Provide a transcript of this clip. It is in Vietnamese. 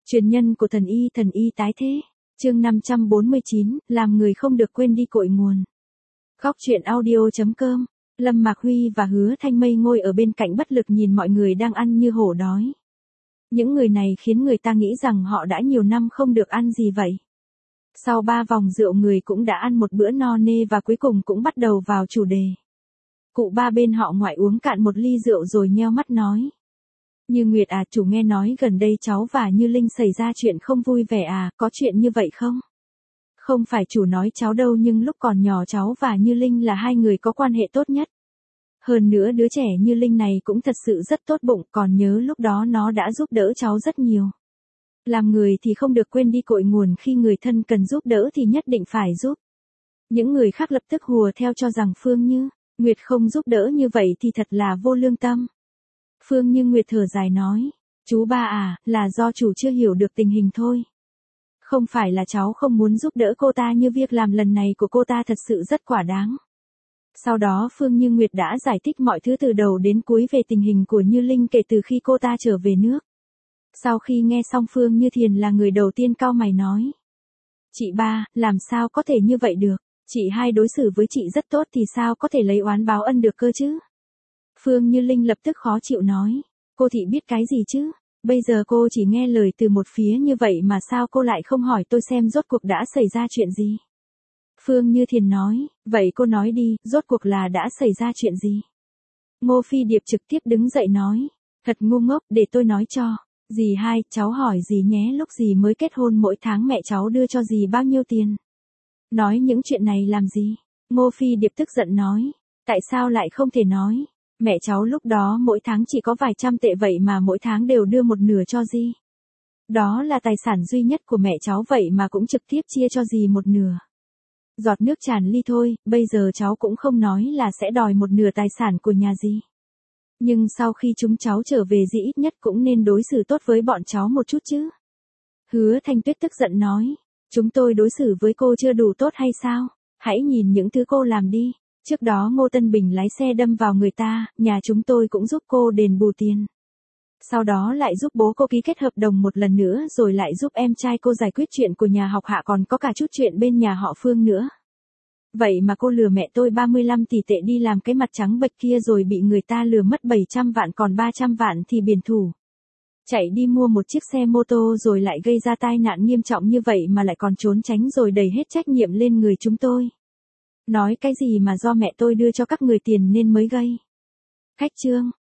Truyền nhân của thần y tái thế. Chương 549, làm người không được quên đi cội nguồn. Góc truyện audio.com. Lâm Mạc Huy và Hứa Thanh Mây ngồi ở bên cạnh bất lực nhìn mọi người đang ăn như hổ đói. Những người này khiến người ta nghĩ rằng họ đã nhiều năm không được ăn gì vậy. Sau 3 vòng rượu người cũng đã ăn một bữa no nê và cuối cùng cũng bắt đầu vào chủ đề. Cụ ba bên họ ngoại uống cạn một ly rượu rồi nheo mắt nói. Như Nguyệt à, chủ nghe nói gần đây cháu và Như Linh xảy ra chuyện không vui vẻ à, có chuyện như vậy không? Không phải chủ nói cháu đâu, nhưng lúc còn nhỏ cháu và Như Linh là hai người có quan hệ tốt nhất. Hơn nữa đứa trẻ Như Linh này cũng thật sự rất tốt bụng, còn nhớ lúc đó nó đã giúp đỡ cháu rất nhiều. Làm người thì không được quên đi cội nguồn, khi người thân cần giúp đỡ thì nhất định phải giúp. Những người khác lập tức hùa theo cho rằng Phương Như Nguyệt không giúp đỡ như vậy thì thật là vô lương tâm. Phương Như Nguyệt thở dài nói, chú ba à, là do chủ chưa hiểu được tình hình thôi. Không phải là cháu không muốn giúp đỡ cô ta, như việc làm lần này của cô ta thật sự rất quả đáng. Sau đó Phương Như Nguyệt đã giải thích mọi thứ từ đầu đến cuối về tình hình của Như Linh kể từ khi cô ta trở về nước. Sau khi nghe xong, Phương Như Thiền là người đầu tiên cau mày nói. Chị ba, làm sao có thể như vậy được, chị hai đối xử với chị rất tốt thì sao có thể lấy oán báo ân được cơ chứ? Phương Như Linh lập tức khó chịu nói, cô thị biết cái gì chứ, bây giờ cô chỉ nghe lời từ một phía như vậy mà sao cô lại không hỏi tôi xem rốt cuộc đã xảy ra chuyện gì? Phương Như Thiền nói, vậy cô nói đi, rốt cuộc là đã xảy ra chuyện gì? Ngô Phi Điệp trực tiếp đứng dậy nói, thật ngu ngốc, để tôi nói cho. Dì hai, cháu hỏi dì nhé, lúc dì mới kết hôn mỗi tháng mẹ cháu đưa cho dì bao nhiêu tiền? Nói những chuyện này làm gì? Ngô Phi Điệp tức giận nói, tại sao lại không thể nói? Mẹ cháu lúc đó mỗi tháng chỉ có vài trăm tệ vậy mà mỗi tháng đều đưa một nửa cho dì. Đó là tài sản duy nhất của mẹ cháu vậy mà cũng trực tiếp chia cho dì một nửa. Giọt nước tràn ly thôi, bây giờ cháu cũng không nói là sẽ đòi một nửa tài sản của nhà dì. Nhưng sau khi chúng cháu trở về dì ít nhất cũng nên đối xử tốt với bọn cháu một chút chứ. Hứa Thanh Tuyết tức giận nói, chúng tôi đối xử với cô chưa đủ tốt hay sao? Hãy nhìn những thứ cô làm đi. Trước đó Ngô Tân Bình lái xe đâm vào người ta, nhà chúng tôi cũng giúp cô đền bù tiền. Sau đó lại giúp bố cô ký kết hợp đồng một lần nữa, rồi lại giúp em trai cô giải quyết chuyện của nhà học Hạ, còn có cả chút chuyện bên nhà họ Phương nữa. Vậy mà cô lừa mẹ tôi 35 tỷ tệ đi làm cái mặt trắng bệch kia rồi bị người ta lừa mất 700 vạn, còn 300 vạn thì biển thủ. Chạy đi mua một chiếc xe mô tô rồi lại gây ra tai nạn nghiêm trọng như vậy mà lại còn trốn tránh rồi đẩy hết trách nhiệm lên người chúng tôi. Nói cái gì mà do mẹ tôi đưa cho các người tiền nên mới gây. Khách trương,